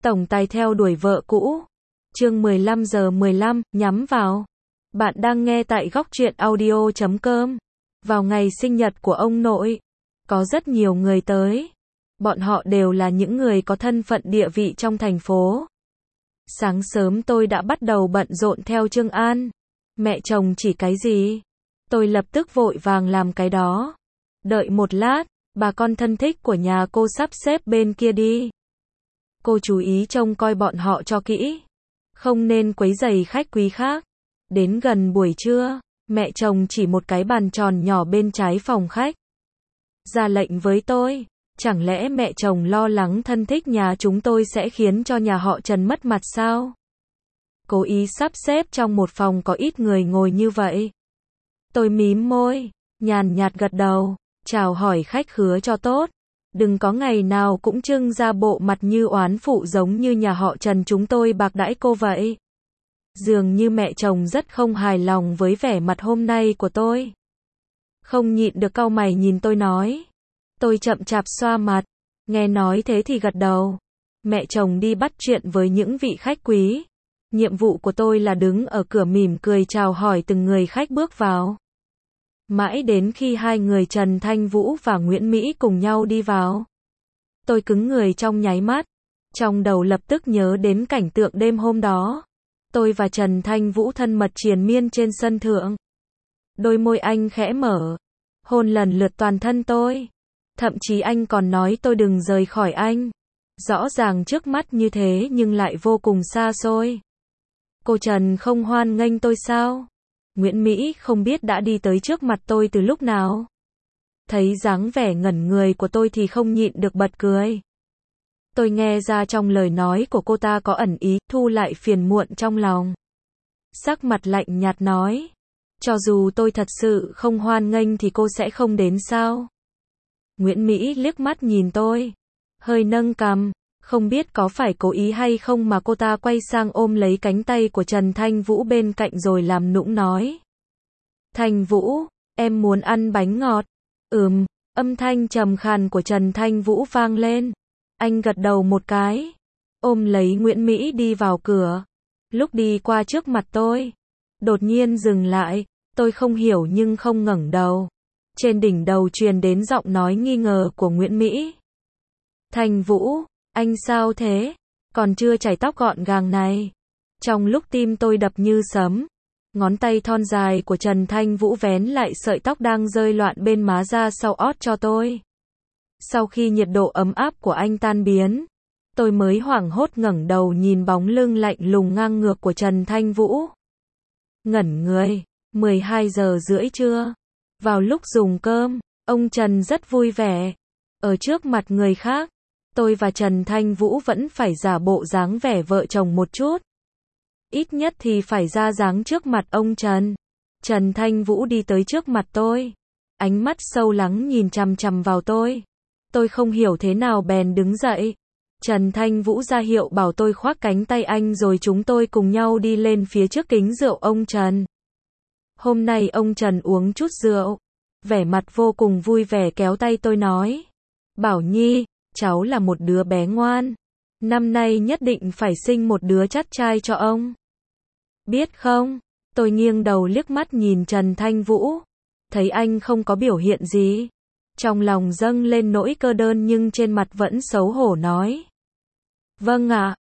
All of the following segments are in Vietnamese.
Tổng tài theo đuổi vợ cũ. Chương 15:15, nhắm vào. Bạn đang nghe tại goctruyện audio.com. Vào ngày sinh nhật của ông nội, có rất nhiều người tới. Bọn họ đều là những người có thân phận địa vị trong thành phố. Sáng sớm tôi đã bắt đầu bận rộn theo Trương An. Mẹ chồng chỉ cái gì? Tôi lập tức vội vàng làm cái đó. Đợi một lát, bà con thân thích của nhà cô sắp xếp bên kia đi. Cô chú ý trông coi bọn họ cho kỹ. Không nên quấy rầy khách quý khác. Đến gần buổi trưa, mẹ chồng chỉ một cái bàn tròn nhỏ bên trái phòng khách. Ra lệnh với tôi. Chẳng lẽ mẹ chồng lo lắng thân thích nhà chúng tôi sẽ khiến cho nhà họ Trần mất mặt sao? Cố ý sắp xếp trong một phòng có ít người ngồi như vậy. Tôi mím môi, nhàn nhạt gật đầu, chào hỏi khách khứa cho tốt. Đừng có ngày nào cũng trưng ra bộ mặt như oán phụ giống như nhà họ Trần chúng tôi bạc đãi cô vậy. Dường như mẹ chồng rất không hài lòng với vẻ mặt hôm nay của tôi. Không nhịn được cau mày nhìn tôi nói. Tôi chậm chạp xoa mặt, nghe nói thế thì gật đầu. Mẹ chồng đi bắt chuyện với những vị khách quý. Nhiệm vụ của tôi là đứng ở cửa mỉm cười chào hỏi từng người khách bước vào. Mãi đến khi hai người Trần Thanh Vũ và Nguyễn Mỹ cùng nhau đi vào. Tôi cứng người trong nháy mắt. Trong đầu lập tức nhớ đến cảnh tượng đêm hôm đó. Tôi và Trần Thanh Vũ thân mật triền miên trên sân thượng. Đôi môi anh khẽ mở. Hôn lần lượt toàn thân tôi. Thậm chí anh còn nói tôi đừng rời khỏi anh. Rõ ràng trước mắt như thế nhưng lại vô cùng xa xôi. Cô Trần không hoan nghênh tôi sao? Nguyễn Mỹ không biết đã đi tới trước mặt tôi từ lúc nào. Thấy dáng vẻ ngẩn người của tôi thì không nhịn được bật cười. Tôi nghe ra trong lời nói của cô ta có ẩn ý, thu lại phiền muộn trong lòng. Sắc mặt lạnh nhạt nói. Cho dù tôi thật sự không hoan nghênh thì cô sẽ không đến sao? Nguyễn Mỹ liếc mắt nhìn tôi. Hơi nâng cằm. Không biết có phải cố ý hay không mà cô ta quay sang ôm lấy cánh tay của Trần Thanh Vũ bên cạnh rồi làm nũng nói. Thanh Vũ, em muốn ăn bánh ngọt. Âm thanh trầm khàn của Trần Thanh Vũ vang lên. Anh gật đầu một cái. Ôm lấy Nguyễn Mỹ đi vào cửa. Lúc đi qua trước mặt tôi. Đột nhiên dừng lại. Tôi không hiểu nhưng không ngẩng đầu. Trên đỉnh đầu truyền đến giọng nói nghi ngờ của Nguyễn Mỹ. Thanh Vũ. Anh sao thế? Còn chưa chải tóc gọn gàng này. Trong lúc tim tôi đập như sấm, ngón tay thon dài của Trần Thanh Vũ vén lại sợi tóc đang rơi loạn bên má ra sau ót cho tôi. Sau khi nhiệt độ ấm áp của anh tan biến, tôi mới hoảng hốt ngẩng đầu nhìn bóng lưng lạnh lùng ngang ngược của Trần Thanh Vũ. Ngẩn người, 12 giờ rưỡi trưa. Vào lúc dùng cơm, ông Trần rất vui vẻ. Ở trước mặt người khác, tôi và Trần Thanh Vũ vẫn phải giả bộ dáng vẻ vợ chồng một chút. Ít nhất thì phải ra dáng trước mặt ông Trần. Trần Thanh Vũ đi tới trước mặt tôi. Ánh mắt sâu lắng nhìn chằm chằm vào tôi. Tôi không hiểu thế nào bèn đứng dậy. Trần Thanh Vũ ra hiệu bảo tôi khoác cánh tay anh rồi chúng tôi cùng nhau đi lên phía trước kính rượu ông Trần. Hôm nay ông Trần uống chút rượu. Vẻ mặt vô cùng vui vẻ kéo tay tôi nói. Bảo Nhi, cháu là một đứa bé ngoan. Năm nay nhất định phải sinh một đứa chắt trai cho ông. Biết không? Tôi nghiêng đầu liếc mắt nhìn Trần Thanh Vũ. Thấy anh không có biểu hiện gì. Trong lòng dâng lên nỗi cơ đơn nhưng trên mặt vẫn xấu hổ nói. Vâng ạ,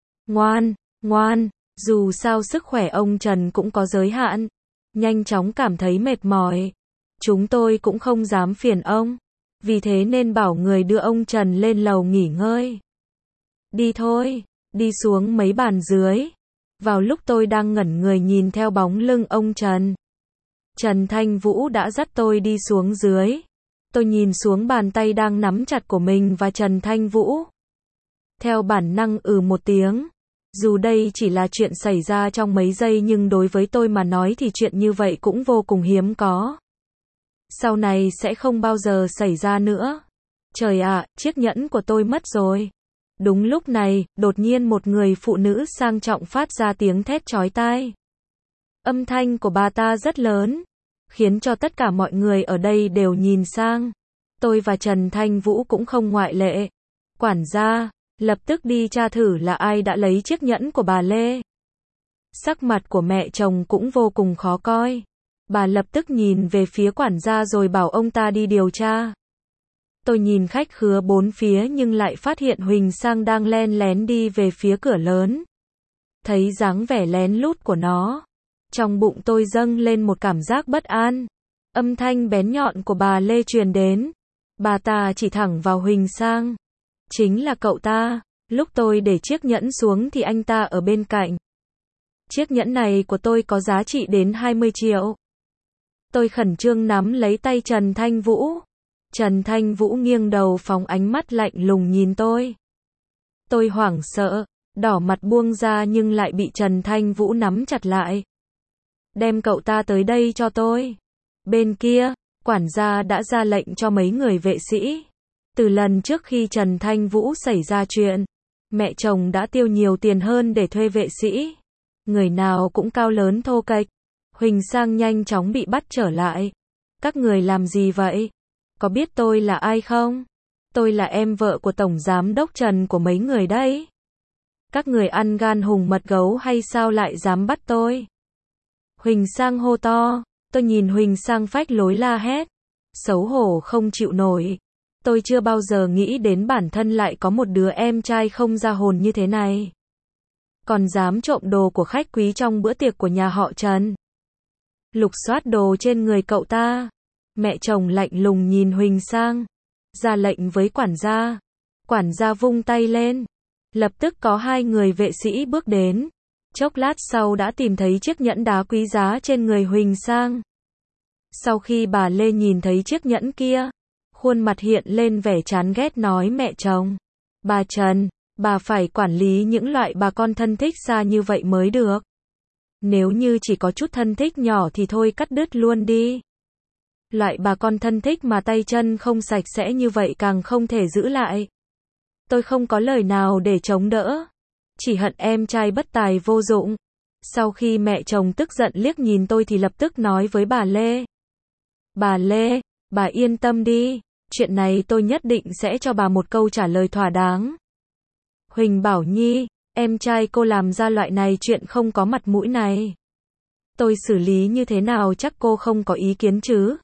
ngoan. Dù sao sức khỏe ông Trần cũng có giới hạn. Nhanh chóng cảm thấy mệt mỏi. Chúng tôi cũng không dám phiền ông. Vì thế nên bảo người đưa ông Trần lên lầu nghỉ ngơi. Đi thôi, đi xuống mấy bàn dưới. Vào lúc tôi đang ngẩn người nhìn theo bóng lưng ông Trần. Trần Thanh Vũ đã dắt tôi đi xuống dưới. Tôi nhìn xuống bàn tay đang nắm chặt của mình và Trần Thanh Vũ. Theo bản năng một tiếng. Dù đây chỉ là chuyện xảy ra trong mấy giây nhưng đối với tôi mà nói thì chuyện như vậy cũng vô cùng hiếm có. Sau này sẽ không bao giờ xảy ra nữa. Trời ạ, chiếc nhẫn của tôi mất rồi. Đúng lúc này, đột nhiên một người phụ nữ sang trọng phát ra tiếng thét chói tai. Âm thanh của bà ta rất lớn, khiến cho tất cả mọi người ở đây đều nhìn sang. Tôi và Trần Thanh Vũ cũng không ngoại lệ. Quản gia, lập tức đi tra thử là ai đã lấy chiếc nhẫn của bà Lê. Sắc mặt của mẹ chồng cũng vô cùng khó coi. Bà lập tức nhìn về phía quản gia rồi bảo ông ta đi điều tra. Tôi nhìn khách khứa bốn phía nhưng lại phát hiện Huỳnh Sang đang len lén đi về phía cửa lớn. Thấy dáng vẻ lén lút của nó, trong bụng tôi dâng lên một cảm giác bất an. Âm thanh bén nhọn của bà Lê truyền đến. Bà ta chỉ thẳng vào Huỳnh Sang. Chính là cậu ta. Lúc tôi để chiếc nhẫn xuống thì anh ta ở bên cạnh. Chiếc nhẫn này của tôi có giá trị đến 20 triệu. Tôi khẩn trương nắm lấy tay Trần Thanh Vũ. Trần Thanh Vũ nghiêng đầu phóng ánh mắt lạnh lùng nhìn tôi. Tôi hoảng sợ, đỏ mặt buông ra nhưng lại bị Trần Thanh Vũ nắm chặt lại. Đem cậu ta tới đây cho tôi. Bên kia, quản gia đã ra lệnh cho mấy người vệ sĩ. Từ lần trước khi Trần Thanh Vũ xảy ra chuyện, mẹ chồng đã tiêu nhiều tiền hơn để thuê vệ sĩ. Người nào cũng cao lớn thô kệch. Huỳnh Sang nhanh chóng bị bắt trở lại. Các người làm gì vậy? Có biết tôi là ai không? Tôi là em vợ của Tổng Giám đốc Trần của mấy người đấy. Các người ăn gan hùng mật gấu hay sao lại dám bắt tôi? Huỳnh Sang hô to. Tôi nhìn Huỳnh Sang phách lối la hét. Xấu hổ không chịu nổi. Tôi chưa bao giờ nghĩ đến bản thân lại có một đứa em trai không ra hồn như thế này. Còn dám trộm đồ của khách quý trong bữa tiệc của nhà họ Trần. Lục soát đồ trên người cậu ta. Mẹ chồng lạnh lùng nhìn Huỳnh Sang. Ra lệnh với quản gia. Quản gia vung tay lên. Lập tức có hai người vệ sĩ bước đến. Chốc lát sau đã tìm thấy chiếc nhẫn đá quý giá trên người Huỳnh Sang. Sau khi bà Lê nhìn thấy chiếc nhẫn kia, khuôn mặt hiện lên vẻ chán ghét nói mẹ chồng. Bà Trần, bà phải quản lý những loại bà con thân thích xa như vậy mới được. Nếu như chỉ có chút thân thích nhỏ thì thôi cắt đứt luôn đi. Loại bà con thân thích mà tay chân không sạch sẽ như vậy càng không thể giữ lại. Tôi không có lời nào để chống đỡ. Chỉ hận em trai bất tài vô dụng. Sau khi mẹ chồng tức giận liếc nhìn tôi thì lập tức nói với bà Lê. Bà Lê, bà yên tâm đi. Chuyện này tôi nhất định sẽ cho bà một câu trả lời thỏa đáng. Huỳnh Bảo Nhi, em trai cô làm ra loại này chuyện không có mặt mũi này. Tôi xử lý như thế nào chắc cô không có ý kiến chứ?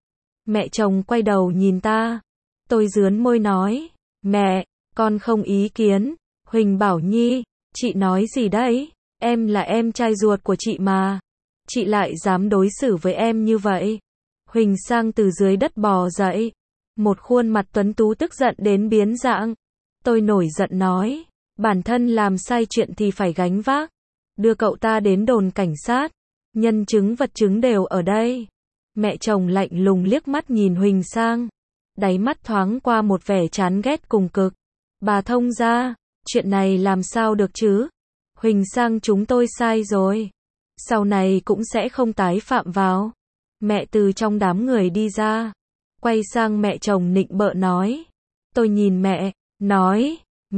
Mẹ chồng quay đầu nhìn ta. Tôi rướn môi nói. Mẹ, con không ý kiến. Huỳnh Bảo Nhi, chị nói gì đấy? Em là em trai ruột của chị mà. Chị lại dám đối xử với em như vậy. Huỳnh Sang từ dưới đất bò dậy. Một khuôn mặt tuấn tú tức giận đến biến dạng. Tôi nổi giận nói. Bản thân làm sai chuyện thì phải gánh vác. Đưa cậu ta đến đồn cảnh sát. Nhân chứng vật chứng đều ở đây. Mẹ chồng lạnh lùng liếc mắt nhìn Huỳnh Sang. Đáy mắt thoáng qua một vẻ chán ghét cùng cực. Bà thông gia, chuyện này làm sao được chứ? Huỳnh Sang chúng tôi sai rồi. Sau này cũng sẽ không tái phạm vào. Mẹ từ trong đám người đi ra. Quay sang mẹ chồng nịnh bợ nói. Tôi nhìn mẹ, nói.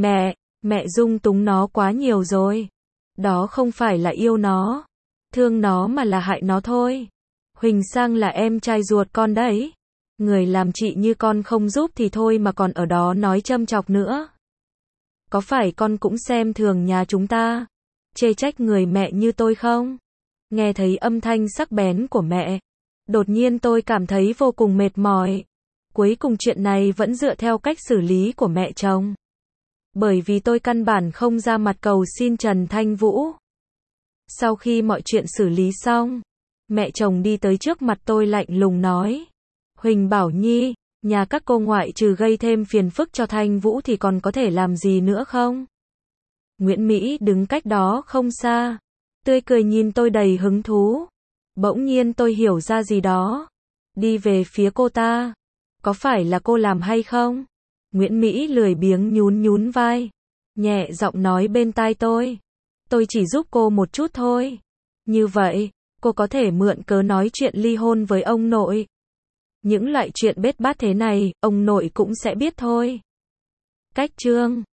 Mẹ dung túng nó quá nhiều rồi. Đó không phải là yêu nó, thương nó mà là hại nó thôi. Huỳnh Sang là em trai ruột con đấy. Người làm chị như con không giúp thì thôi mà còn ở đó nói châm chọc nữa. Có phải con cũng xem thường nhà chúng ta, chê trách người mẹ như tôi không? Nghe thấy âm thanh sắc bén của mẹ, đột nhiên tôi cảm thấy vô cùng mệt mỏi. Cuối cùng chuyện này vẫn dựa theo cách xử lý của mẹ chồng. Bởi vì tôi căn bản không ra mặt cầu xin Trần Thanh Vũ. Sau khi mọi chuyện xử lý xong, mẹ chồng đi tới trước mặt tôi lạnh lùng nói. Huỳnh Bảo Nhi, nhà các cô ngoại trừ gây thêm phiền phức cho Thanh Vũ thì còn có thể làm gì nữa không? Nguyễn Mỹ đứng cách đó không xa, tươi cười nhìn tôi đầy hứng thú. Bỗng nhiên tôi hiểu ra gì đó. Đi về phía cô ta. Có phải là cô làm hay không? Nguyễn Mỹ lười biếng nhún vai. Nhẹ giọng nói bên tai tôi. Tôi chỉ giúp cô một chút thôi. Như vậy, cô có thể mượn cớ nói chuyện ly hôn với ông nội. Những loại chuyện bết bát thế này, ông nội cũng sẽ biết thôi. Cách chương